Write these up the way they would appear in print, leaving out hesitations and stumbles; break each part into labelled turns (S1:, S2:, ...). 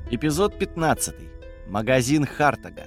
S1: Эпизод 15. Магазин Хартага.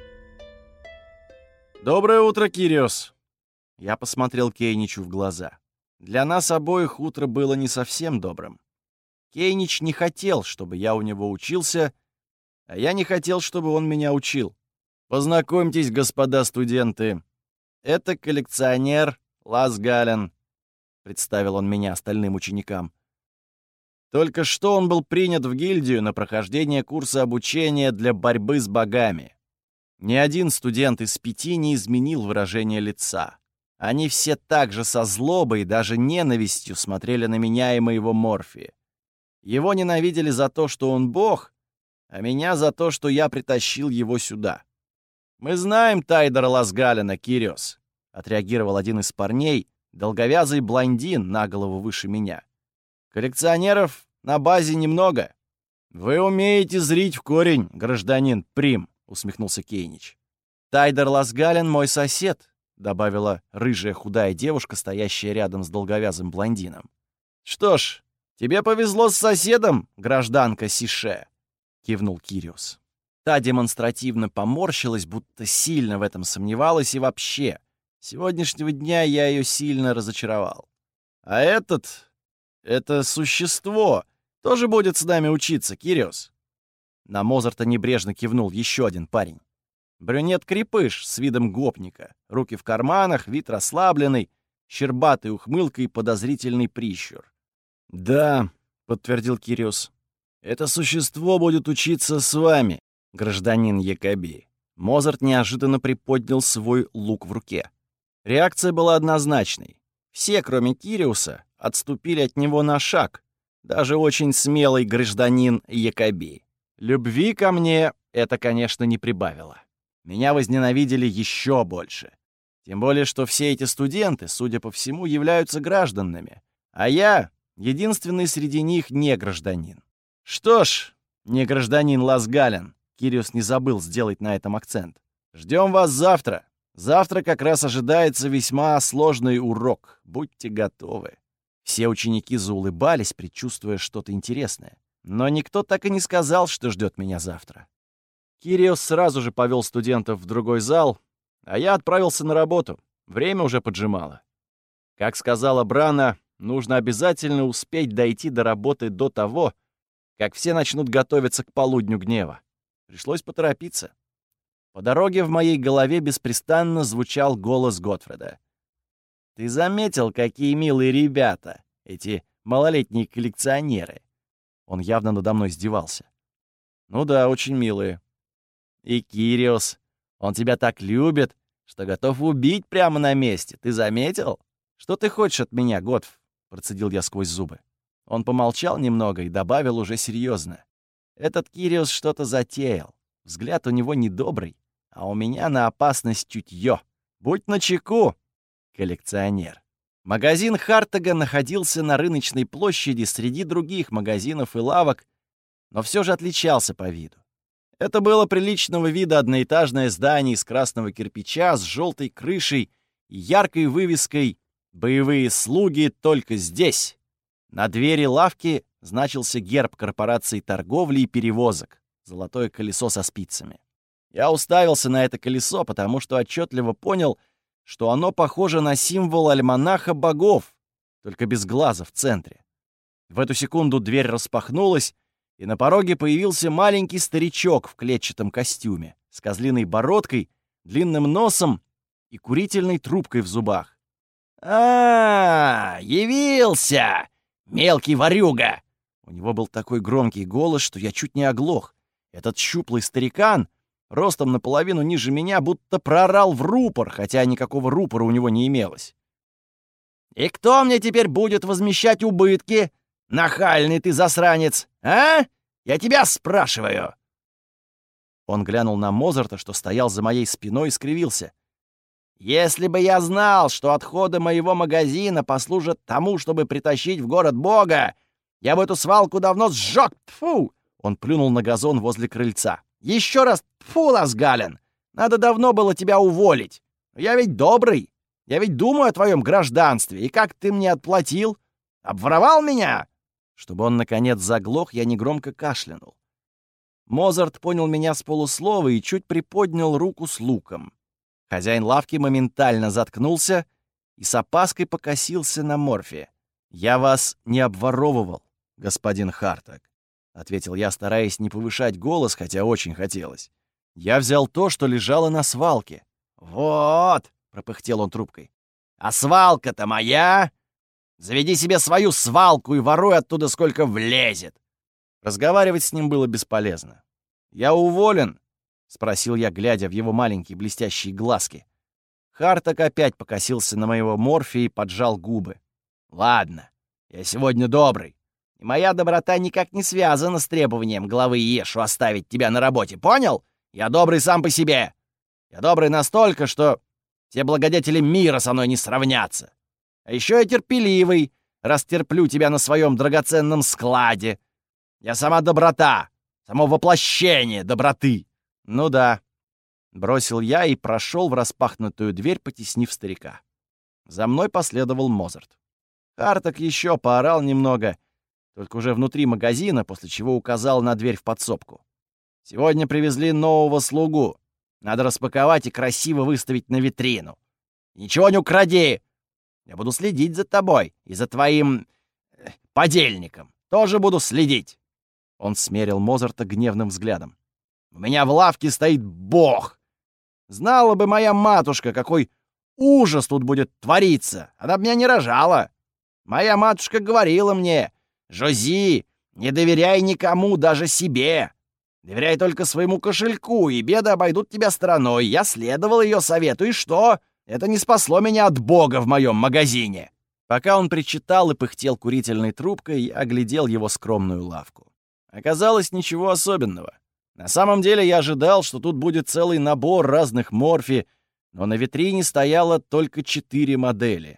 S1: «Доброе утро, Кириос!» Я посмотрел Кейничу в глаза. Для нас обоих утро было не совсем добрым. Кейнич не хотел, чтобы я у него учился, а я не хотел, чтобы он меня учил. «Познакомьтесь, господа студенты. Это коллекционер Лас Гален», — представил он меня остальным ученикам. Только что он был принят в гильдию на прохождение курса обучения для борьбы с богами. Ни один студент из 5 не изменил выражение лица. Они все так же со злобой и даже ненавистью смотрели на меня и моего Морфи. Его ненавидели за то, что он бог, а меня за то, что я притащил его сюда. «Мы знаем Тайдера Ласгалена, Кириос», — отреагировал один из парней, долговязый блондин на голову выше меня. «Коллекционеров на базе немного». «Вы умеете зрить в корень, гражданин Прим», — усмехнулся Кейнич. «Тайдер Ласгален мой сосед», — добавила рыжая худая девушка, стоящая рядом с долговязым блондином. «Что ж, тебе повезло с соседом, гражданка Сише», — кивнул Кириос. Та демонстративно поморщилась, будто сильно в этом сомневалась, и вообще, сегодняшнего дня я ее сильно разочаровал. «А это существо тоже будет с нами учиться, Кириос?» На Мозарта небрежно кивнул еще один парень. Брюнет-крепыш с видом гопника, руки в карманах, вид расслабленный, щербатой ухмылкой и подозрительный прищур. «Да», — подтвердил Кириос, — «это существо будет учиться с вами, гражданин Якоби». Мозарт неожиданно приподнял свой лук в руке. Реакция была однозначной. Все, кроме Кириуса, отступили от него на шаг, даже очень смелый гражданин Якоби. Любви ко мне это, конечно, не прибавило. Меня возненавидели еще больше. Тем более, что все эти студенты, судя по всему, являются гражданами, а я — единственный среди них не гражданин. «Что ж, не гражданин Ласгален», — Кириос не забыл сделать на этом акцент. «Ждем вас завтра. Завтра как раз ожидается весьма сложный урок. Будьте готовы». Все ученики заулыбались, предчувствуя что-то интересное. Но никто так и не сказал, что ждет меня завтра. Кириос сразу же повел студентов в другой зал, а я отправился на работу. Время уже поджимало. Как сказала Брана, нужно обязательно успеть дойти до работы до того, как все начнут готовиться к полудню гнева. Пришлось поторопиться. По дороге в моей голове беспрестанно звучал голос Готфреда. «Ты заметил, какие милые ребята, эти малолетние коллекционеры?» Он явно надо мной издевался. «Ну да, очень милые. И Кириос, он тебя так любит, что готов убить прямо на месте. Ты заметил? Что ты хочешь от меня, Готф?» Процедил я сквозь зубы. Он помолчал немного и добавил уже серьезно. «Этот Кириос что-то затеял. Взгляд у него недобрый, а у меня на опасность чутье. Будь начеку, коллекционер». Магазин Хартага находился на рыночной площади среди других магазинов и лавок, но все же отличался по виду. Это было приличного вида одноэтажное здание из красного кирпича с желтой крышей и яркой вывеской «Боевые слуги только здесь». На двери лавки значился герб корпорации торговли и перевозок — золотое колесо со спицами. Я уставился на это колесо, потому что отчетливо понял, что оно похоже на символ альманаха богов, только без глаза в центре. В эту секунду дверь распахнулась, и на пороге появился маленький старичок в клетчатом костюме, с козлиной бородкой, длинным носом и курительной трубкой в зубах. Явился! Мелкий ворюга!» У него был такой громкий голос, что я чуть не оглох. Этот щуплый старикан, ростом наполовину ниже меня, будто проорал в рупор, хотя никакого рупора у него не имелось. «И кто мне теперь будет возмещать убытки? Нахальный ты засранец, а? Я тебя спрашиваю!» Он глянул на Мозарта, что стоял за моей спиной, и скривился. «Если бы я знал, что отходы моего магазина послужат тому, чтобы притащить в город Бога, я бы эту свалку давно сжег! Тьфу!» Он плюнул на газон возле крыльца. «Еще раз тьфу, Ласгален! Надо давно было тебя уволить! Я ведь добрый! Я ведь думаю о твоем гражданстве! И как ты мне отплатил? Обворовал меня?» Чтобы он, наконец, заглох, я негромко кашлянул. Мозарт понял меня с полуслова и чуть приподнял руку с луком. Хозяин лавки моментально заткнулся и с опаской покосился на Морфи. «Я вас не обворовывал, господин Хартаг», — ответил я, стараясь не повышать голос, хотя очень хотелось. «Я взял то, что лежало на свалке». «Вот!» — пропыхтел он трубкой. «А свалка-то моя! Заведи себе свою свалку и воруй оттуда сколько влезет!» Разговаривать с ним было бесполезно. «Я уволен?» — спросил я, глядя в его маленькие блестящие глазки. Хартаг опять покосился на моего Морфи и поджал губы. «Ладно, я сегодня добрый, и моя доброта никак не связана с требованием главы Ешу оставить тебя на работе, понял? Я добрый сам по себе. Я добрый настолько, что все благодетели мира со мной не сравнятся. А еще я терпеливый, раз терплю тебя на своем драгоценном складе. Я сама доброта, само воплощение доброты». «Ну да», — бросил я и прошел в распахнутую дверь, потеснив старика. За мной последовал Мозарт. Хартаг еще поорал немного, только уже внутри магазина, после чего указал на дверь в подсобку. «Сегодня привезли нового слугу. Надо распаковать и красиво выставить на витрину. Ничего не укради! Я буду следить за тобой и за твоим подельником. Тоже буду следить!» Он смерил Мозарта гневным взглядом. «У меня в лавке стоит бог! Знала бы моя матушка, какой ужас тут будет твориться! Она бы меня не рожала! Моя матушка говорила мне: Жози, не доверяй никому, даже себе! Доверяй только своему кошельку, и беды обойдут тебя стороной. Я следовал ее совету, и что? Это не спасло меня от бога в моем магазине!» Пока он причитал и пыхтел курительной трубкой, я оглядел его скромную лавку. Оказалось, ничего особенного. На самом деле я ожидал, что тут будет целый набор разных Морфи, но на витрине стояло только 4 модели.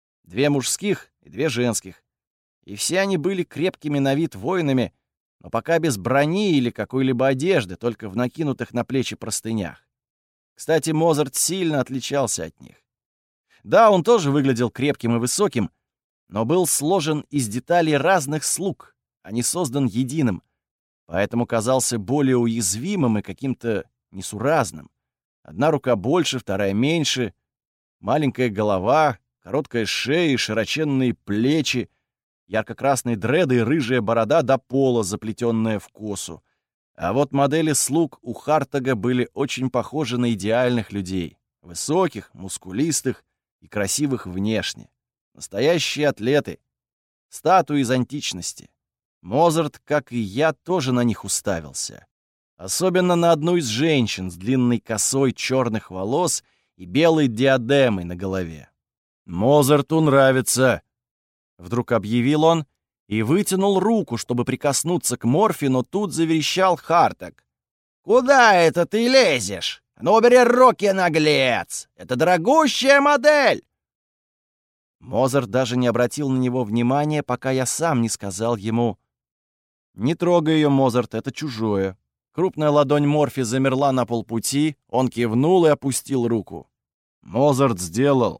S1: 2 мужских и 2 женских. И все они были крепкими на вид воинами, но пока без брони или какой-либо одежды, только в накинутых на плечи простынях. Кстати, Мозарт сильно отличался от них. Да, он тоже выглядел крепким и высоким, но был сложен из деталей разных слуг, а не создан единым, поэтому казался более уязвимым и каким-то несуразным. Одна рука больше, вторая меньше, маленькая голова, короткая шея и широченные плечи, ярко-красные дреды и рыжая борода до пола, заплетенная в косу. А вот модели слуг у Хартага были очень похожи на идеальных людей. Высоких, мускулистых и красивых внешне. Настоящие атлеты. Статуи из античности. Мозарт, как и я, тоже на них уставился. Особенно на одну из женщин с длинной косой черных волос и белой диадемой на голове. «Мозарту нравится!» — вдруг объявил он и вытянул руку, чтобы прикоснуться к Морфи, но тут заверещал Хартаг. «Куда это ты лезешь? Ну, убери руки, наглец! Это дорогущая модель!» Мозарт даже не обратил на него внимания, пока я сам не сказал ему: «Не трогай ее, Мозарт, это чужое». Крупная ладонь Морфи замерла на полпути, он кивнул и опустил руку. «Мозарт сделал».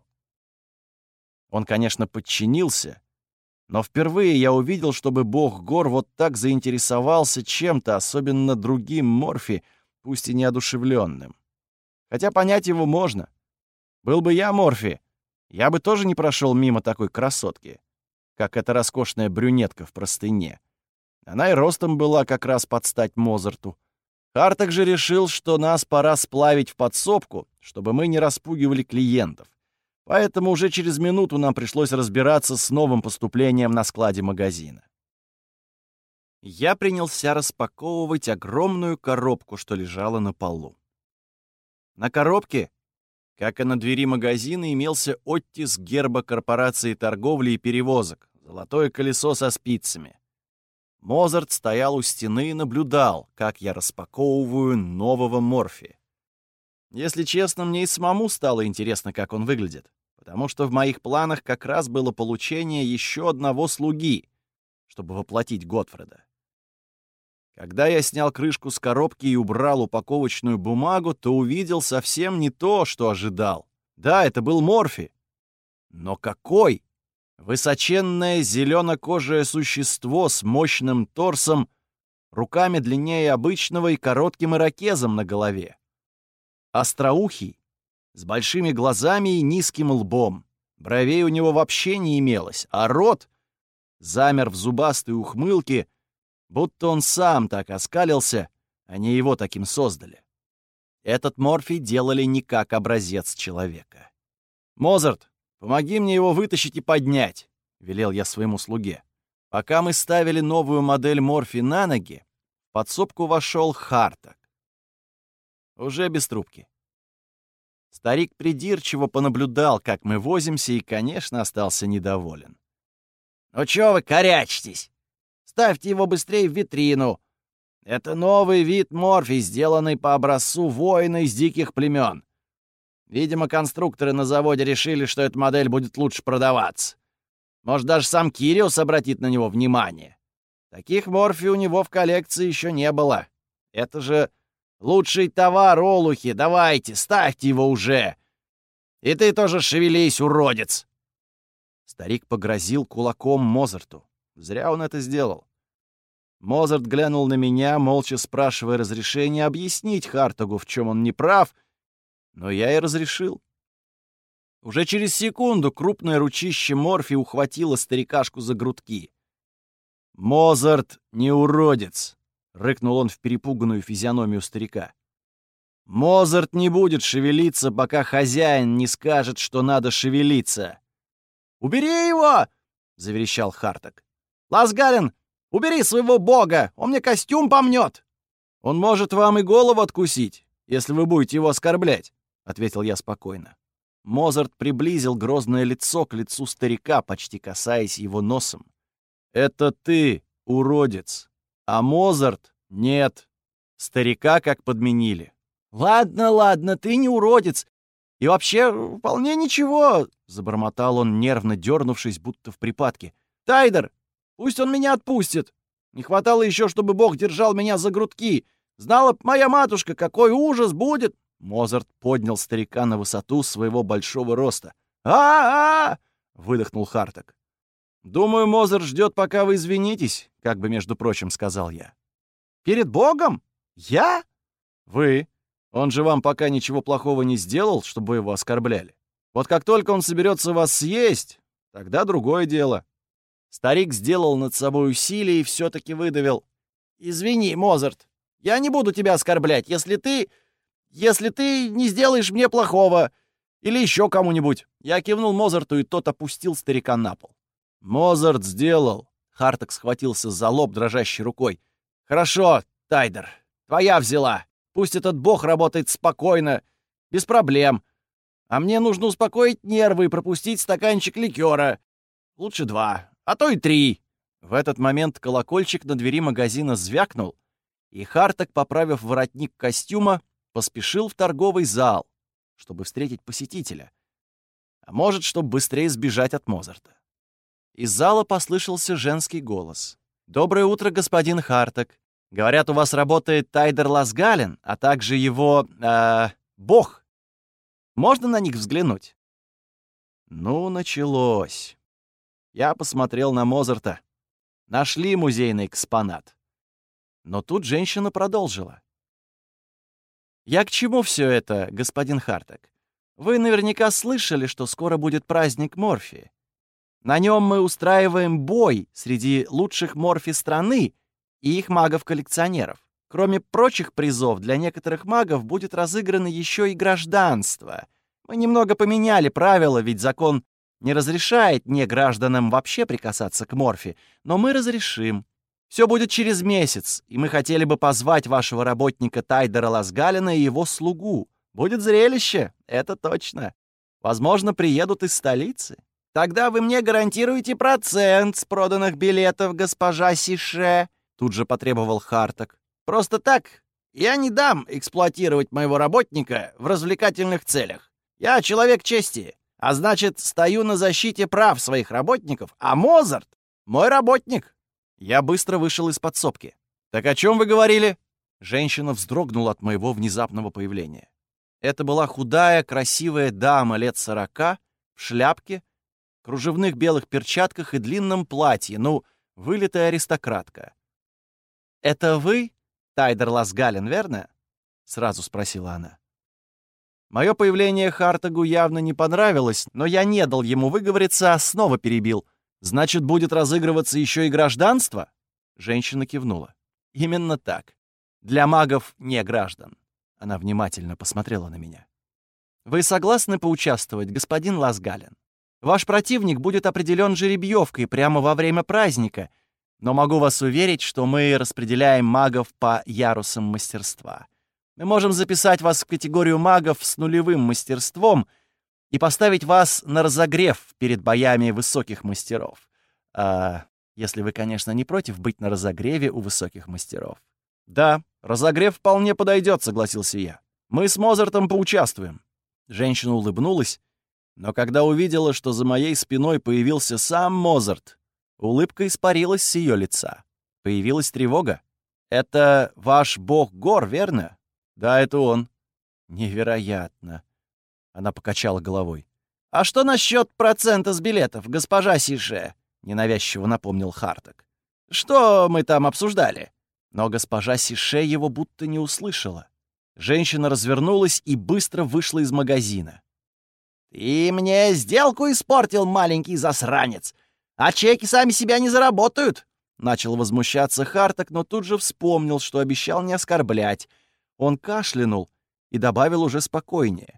S1: Он, конечно, подчинился, но впервые я увидел, чтобы бог гор вот так заинтересовался чем-то, особенно другим Морфи, пусть и неодушевленным. Хотя понять его можно. Был бы я Морфи, я бы тоже не прошел мимо такой красотки, как эта роскошная брюнетка в простыне. Она и ростом была как раз под стать Мозарту. Хартаг же решил, что нас пора сплавить в подсобку, чтобы мы не распугивали клиентов. Поэтому уже через минуту нам пришлось разбираться с новым поступлением на складе магазина. Я принялся распаковывать огромную коробку, что лежала на полу. На коробке, как и на двери магазина, имелся оттиск герба корпорации торговли и перевозок, золотое колесо со спицами. Мозарт стоял у стены и наблюдал, как я распаковываю нового Морфи. Если честно, мне и самому стало интересно, как он выглядит, потому что в моих планах как раз было получение еще одного слуги, чтобы воплотить Готфреда. Когда я снял крышку с коробки и убрал упаковочную бумагу, то увидел совсем не то, что ожидал. Да, это был Морфи. Но какой? Высоченное зелено-кожее существо с мощным торсом, руками длиннее обычного и коротким ирокезом на голове. Остроухий, с большими глазами и низким лбом. Бровей у него вообще не имелось, а рот замер в зубастой ухмылке, будто он сам так оскалился, а не его таким создали. Этот морфий делали не как образец человека. «Мозарт, помоги мне его вытащить и поднять», — велел я своему слуге. Пока мы ставили новую модель морфи на ноги, в подсобку вошел Хартак. Уже без трубки. Старик придирчиво понаблюдал, как мы возимся, и, конечно, остался недоволен. «Ну чё вы корячитесь? Ставьте его быстрее в витрину. Это новый вид морфий, сделанный по образцу воина из диких племен. Видимо, конструкторы на заводе решили, что эта модель будет лучше продаваться. Может, даже сам Кириус обратит на него внимание. Таких морфий у него в коллекции еще не было. Это же лучший товар, олухи. Давайте, ставьте его уже. И ты тоже шевелись, уродец!» Старик погрозил кулаком Мозарту. Зря он это сделал. Мозарт глянул на меня, молча спрашивая разрешения объяснить Хартагу, в чем он не прав, но я и разрешил. Уже через секунду крупное ручище морфи ухватило старикашку за грудки. «Мозарт не уродец!» — рыкнул он в перепуганную физиономию старика. «Мозарт не будет шевелиться, пока хозяин не скажет, что надо шевелиться!» «Убери его!» — заверещал Хартаг. «Лазгалин, убери своего бога! Он мне костюм помнет!» «Он может вам и голову откусить, если вы будете его оскорблять», — ответил я спокойно. Мозарт приблизил грозное лицо к лицу старика, почти касаясь его носом. «Это ты, уродец, а Мозарт — нет». Старика как подменили. «Ладно, ты не уродец. И вообще, вполне ничего», — забормотал он, нервно дернувшись, будто в припадке. «Тайдер, пусть он меня отпустит. Не хватало еще, чтобы Бог держал меня за грудки. Знала б моя матушка, какой ужас будет». Мозарт поднял старика на высоту своего большого роста. «А-а-а!» — выдохнул Хартаг. «Думаю, Мозарт ждет, пока вы извинитесь», — как бы, между прочим, сказал я. «Перед Богом? Я?» «Вы. Он же вам пока ничего плохого не сделал, чтобы его оскорбляли. Вот как только он соберется вас съесть, тогда другое дело». Старик сделал над собой усилие и все-таки выдавил. «Извини, Мозарт, я не буду тебя оскорблять, если ты не сделаешь мне плохого. Или еще кому-нибудь». Я кивнул Мозарту, и тот опустил старика на пол. «Мозарт сделал». Хартаг схватился за лоб дрожащей рукой. «Хорошо, Тайдер, твоя взяла. Пусть этот бог работает спокойно, без проблем. А мне нужно успокоить нервы и пропустить стаканчик ликера. Лучше 2, а то и 3». В этот момент колокольчик на двери магазина звякнул, и Хартаг, поправив воротник костюма, поспешил в торговый зал, чтобы встретить посетителя. А может, чтобы быстрее сбежать от Мозарта. Из зала послышался женский голос. «Доброе утро, господин Хартаг. Говорят, у вас работает Тайдер Лазгалин, а также его... бог. Можно на них взглянуть?» Ну, началось. Я посмотрел на Мозарта. Нашли музейный экспонат. Но тут женщина продолжила. «Я к чему все это, господин Хартаг? Вы наверняка слышали, что скоро будет праздник морфи. На нем мы устраиваем бой среди лучших морфи страны и их магов-коллекционеров. Кроме прочих призов, для некоторых магов будет разыграно еще и гражданство. Мы немного поменяли правила, ведь закон не разрешает негражданам вообще прикасаться к морфи, но мы разрешим. Все будет через месяц, и мы хотели бы позвать вашего работника Тайдера Лазгалина и его слугу. Будет зрелище, это точно. Возможно, приедут из столицы. Тогда вы мне гарантируете процент с проданных билетов, госпожа Сише», — тут же потребовал Хартаг. «Просто так я не дам эксплуатировать моего работника в развлекательных целях. Я человек чести, а значит, стою на защите прав своих работников, а Мозарт — мой работник». Я быстро вышел из подсобки. «Так о чем вы говорили?» Женщина вздрогнула от моего внезапного появления. Это была худая, красивая дама лет 40, в шляпке, кружевных белых перчатках и длинном платье, вылитая аристократка. «Это вы, Тайдер Ласгален, верно?» — сразу спросила она. Мое появление Хартагу явно не понравилось, но я не дал ему выговориться, а снова перебил. «Значит, будет разыгрываться еще и гражданство?» Женщина кивнула. «Именно так. Для магов не граждан». Она внимательно посмотрела на меня. «Вы согласны поучаствовать, господин Ласгален? Ваш противник будет определен жеребьевкой прямо во время праздника, но могу вас уверить, что мы распределяем магов по ярусам мастерства. Мы можем записать вас в категорию магов с нулевым мастерством и поставить вас на разогрев перед боями высоких мастеров. Если вы, конечно, не против быть на разогреве у высоких мастеров». «Да, разогрев вполне подойдет», — согласился я. «Мы с Мозартом поучаствуем». Женщина улыбнулась, но когда увидела, что за моей спиной появился сам Мозарт, улыбка испарилась с ее лица. Появилась тревога. «Это ваш бог гор, верно?» «Да, это он». «Невероятно». Она покачала головой. «А что насчет процента с билетов, госпожа Сише?» — ненавязчиво напомнил Хартаг. «Что мы там обсуждали?» Но госпожа Сише его будто не услышала. Женщина развернулась и быстро вышла из магазина. «Ты мне сделку испортил, маленький засранец! А чеки сами себя не заработают!» Начал возмущаться Хартаг, но тут же вспомнил, что обещал не оскорблять. Он кашлянул и добавил уже спокойнее.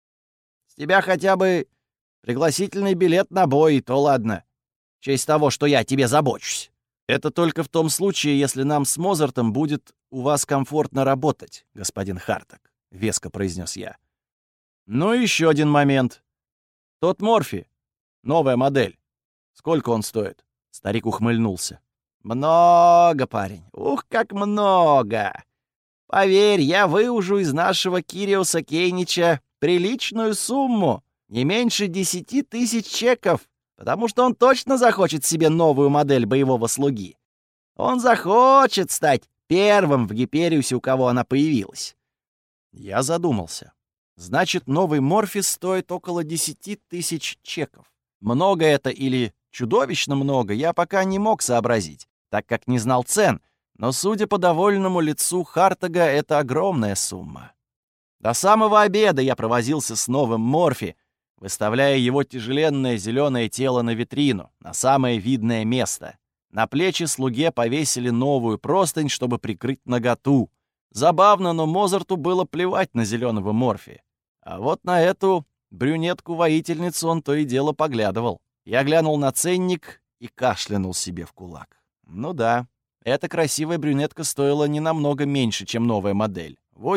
S1: «С тебя хотя бы пригласительный билет на бой, и то ладно. В честь того, что я о тебе забочусь. Это только в том случае, если нам с Мозартом будет у вас комфортно работать, господин Хартаг», — веско произнес я. «Ну и еще один момент. Тот Морфи, новая модель. Сколько он стоит?» Старик ухмыльнулся. «Много, парень. Ух, как много! Поверь, я выужу из нашего Кириуса Кейнича приличную сумму, не меньше 10 000 чеков, потому что он точно захочет себе новую модель боевого слуги. Он захочет стать первым в Гипериусе, у кого она появилась». Я задумался. Значит, новый Морфи стоит около 10 000 чеков. Много это или чудовищно много, я пока не мог сообразить, так как не знал цен, но, судя по довольному лицу Хартага, это огромная сумма. До самого обеда я провозился с новым Морфи, выставляя его тяжеленное зеленое тело на витрину, на самое видное место. На плечи слуге повесили новую простынь, чтобы прикрыть наготу. Забавно, но Мозарту было плевать на зеленого Морфи. А вот на эту брюнетку-воительницу он то и дело поглядывал. Я глянул на ценник и кашлянул себе в кулак. Ну да, эта красивая брюнетка стоила не намного меньше, чем новая модель.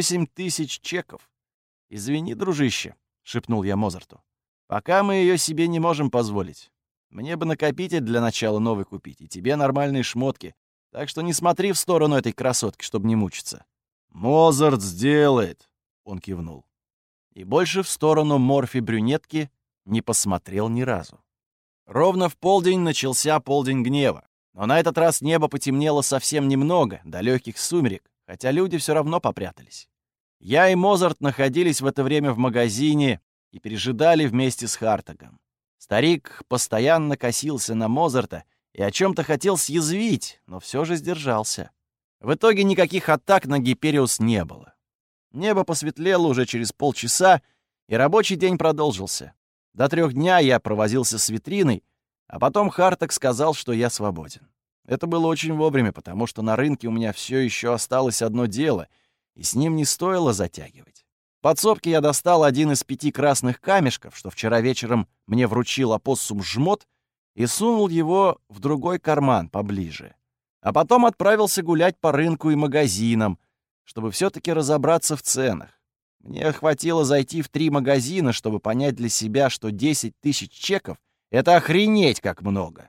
S1: 8000 чеков. «Извини, дружище», — шепнул я Мозарту. «Пока мы ее себе не можем позволить. Мне бы накопитель для начала новый купить, и тебе нормальные шмотки. Так что не смотри в сторону этой красотки, чтобы не мучиться». «Мозарт сделает», — он кивнул. И больше в сторону Морфи-брюнетки не посмотрел ни разу. Ровно в полдень начался полдень гнева. Но на этот раз небо потемнело совсем немного, до легких сумерек, хотя люди все равно попрятались. Я и Мозарт находились в это время в магазине и пережидали вместе с Хартагом. Старик постоянно косился на Мозарта и о чем-то хотел съязвить, но все же сдержался. В итоге никаких атак на Гипериус не было. Небо посветлело уже через полчаса, и рабочий день продолжился. До 3 дня я провозился с витриной, а потом Хартаг сказал, что я свободен. Это было очень вовремя, потому что на рынке у меня все еще осталось одно дело, и с ним не стоило затягивать. В подсобке я достал один из 5 красных камешков, что вчера вечером мне вручил опоссум Жмот, и сунул его в другой карман поближе. А потом отправился гулять по рынку и магазинам, чтобы все-таки разобраться в ценах. Мне хватило зайти в 3 магазина, чтобы понять для себя, что 10 000 чеков — это охренеть как много.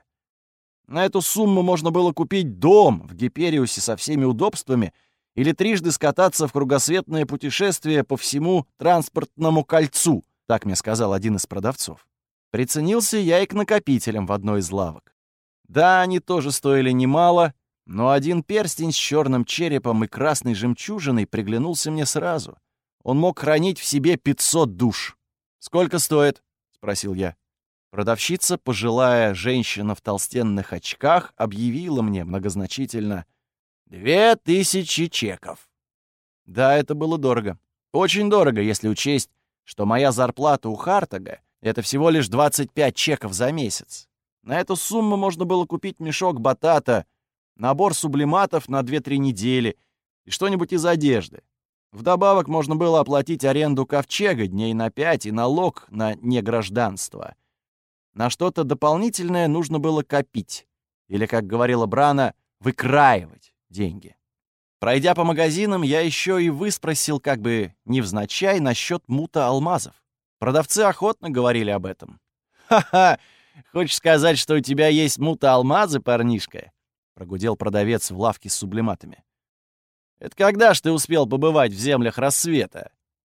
S1: На эту сумму можно было купить дом в Гипериусе со всеми удобствами или трижды скататься в кругосветное путешествие по всему транспортному кольцу, так мне сказал один из продавцов. Приценился я и к накопителям в одной из лавок. Да, они тоже стоили немало, но один перстень с черным черепом и красной жемчужиной приглянулся мне сразу. Он мог хранить в себе 500 душ. «Сколько стоит?» — спросил я. Продавщица, пожилая женщина в толстенных очках, объявила мне многозначительно: 2000 чеков. Да, это было дорого. Очень дорого, если учесть, что моя зарплата у Хартага — это всего лишь 25 чеков за месяц. На эту сумму можно было купить мешок батата, набор сублиматов на 2-3 недели и что-нибудь из одежды. Вдобавок можно было оплатить аренду ковчега дней на 5 и налог на негражданство. На что-то дополнительное нужно было копить. Или, как говорила Брана, выкраивать деньги. Пройдя по магазинам, я еще и выспросил, как бы невзначай, насчет мута алмазов. Продавцы охотно говорили об этом. «Ха-ха! Хочешь сказать, что у тебя есть мута алмазы, парнишка?» — прогудел продавец в лавке с сублиматами. «Это когда ж ты успел побывать в землях рассвета?»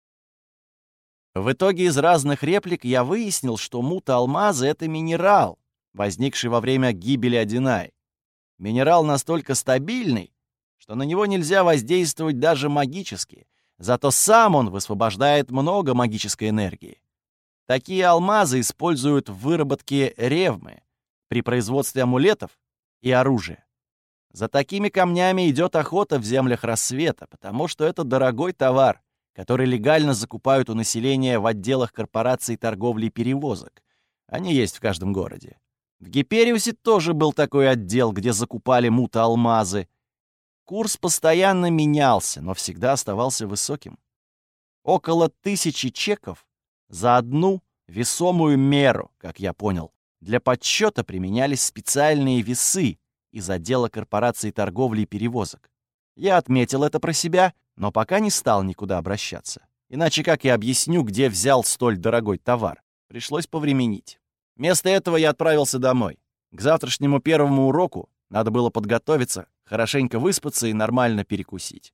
S1: В итоге из разных реплик я выяснил, что мута алмазы — это минерал, возникший во время гибели Адинай. Минерал настолько стабильный, что на него нельзя воздействовать даже магически, зато сам он высвобождает много магической энергии. Такие алмазы используют в выработке ревмы, при производстве амулетов и оружия. За такими камнями идет охота в землях рассвета, потому что это дорогой товар, который легально закупают у населения в отделах корпораций торговли и перевозок. Они есть в каждом городе. В Гипериусе тоже был такой отдел, где закупали мута-алмазы. Курс постоянно менялся, но всегда оставался высоким. Около 1000 чеков за одну весомую меру, как я понял. Для подсчета применялись специальные весы из отдела корпораций торговли и перевозок. Я отметил это про себя, но пока не стал никуда обращаться. Иначе как я объясню, где взял столь дорогой товар? Пришлось повременить. Вместо этого я отправился домой. К завтрашнему первому уроку надо было подготовиться, хорошенько выспаться и нормально перекусить.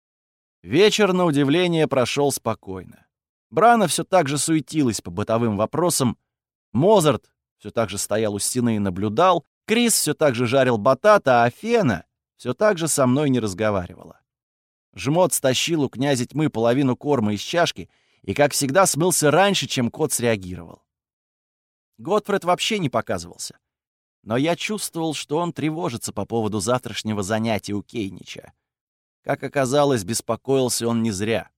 S1: Вечер, на удивление, прошел спокойно. Брана все так же суетилась по бытовым вопросам, Мозарт все так же стоял у стены и наблюдал, Крис все так же жарил батата, а Фена все так же со мной не разговаривала. Жмот стащил у князя тьмы половину корма из чашки и, как всегда, смылся раньше, чем кот среагировал. Готфред вообще не показывался. Но я чувствовал, что он тревожится по поводу завтрашнего занятия у Кейнича. Как оказалось, беспокоился он не зря.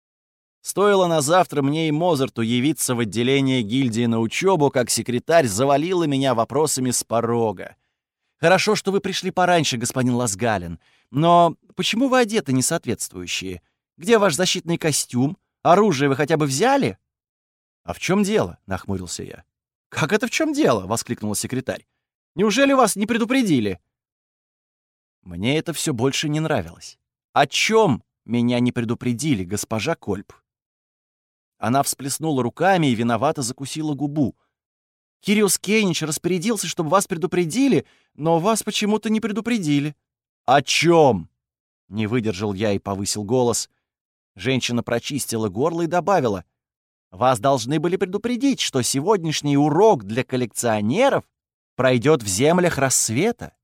S1: Стоило на завтра мне и Мозарту явиться в отделение гильдии на учебу, как секретарь завалила меня вопросами с порога. «Хорошо, что вы пришли пораньше, господин Ласгален. Но почему вы одеты несоответствующие? Где ваш защитный костюм? Оружие вы хотя бы взяли?» «А в чем дело?» — нахмурился я. «Как это в чем дело?» — воскликнула секретарь. «Неужели вас не предупредили?» Мне это все больше не нравилось. «О чем меня не предупредили, госпожа Кольп?» Она всплеснула руками и виновато закусила губу. «Кириус Кейнич распорядился, чтобы вас предупредили, но вас почему-то не предупредили». «О чем?» — не выдержал я и повысил голос. Женщина прочистила горло и добавила. «Вас должны были предупредить, что сегодняшний урок для коллекционеров пройдет в землях рассвета».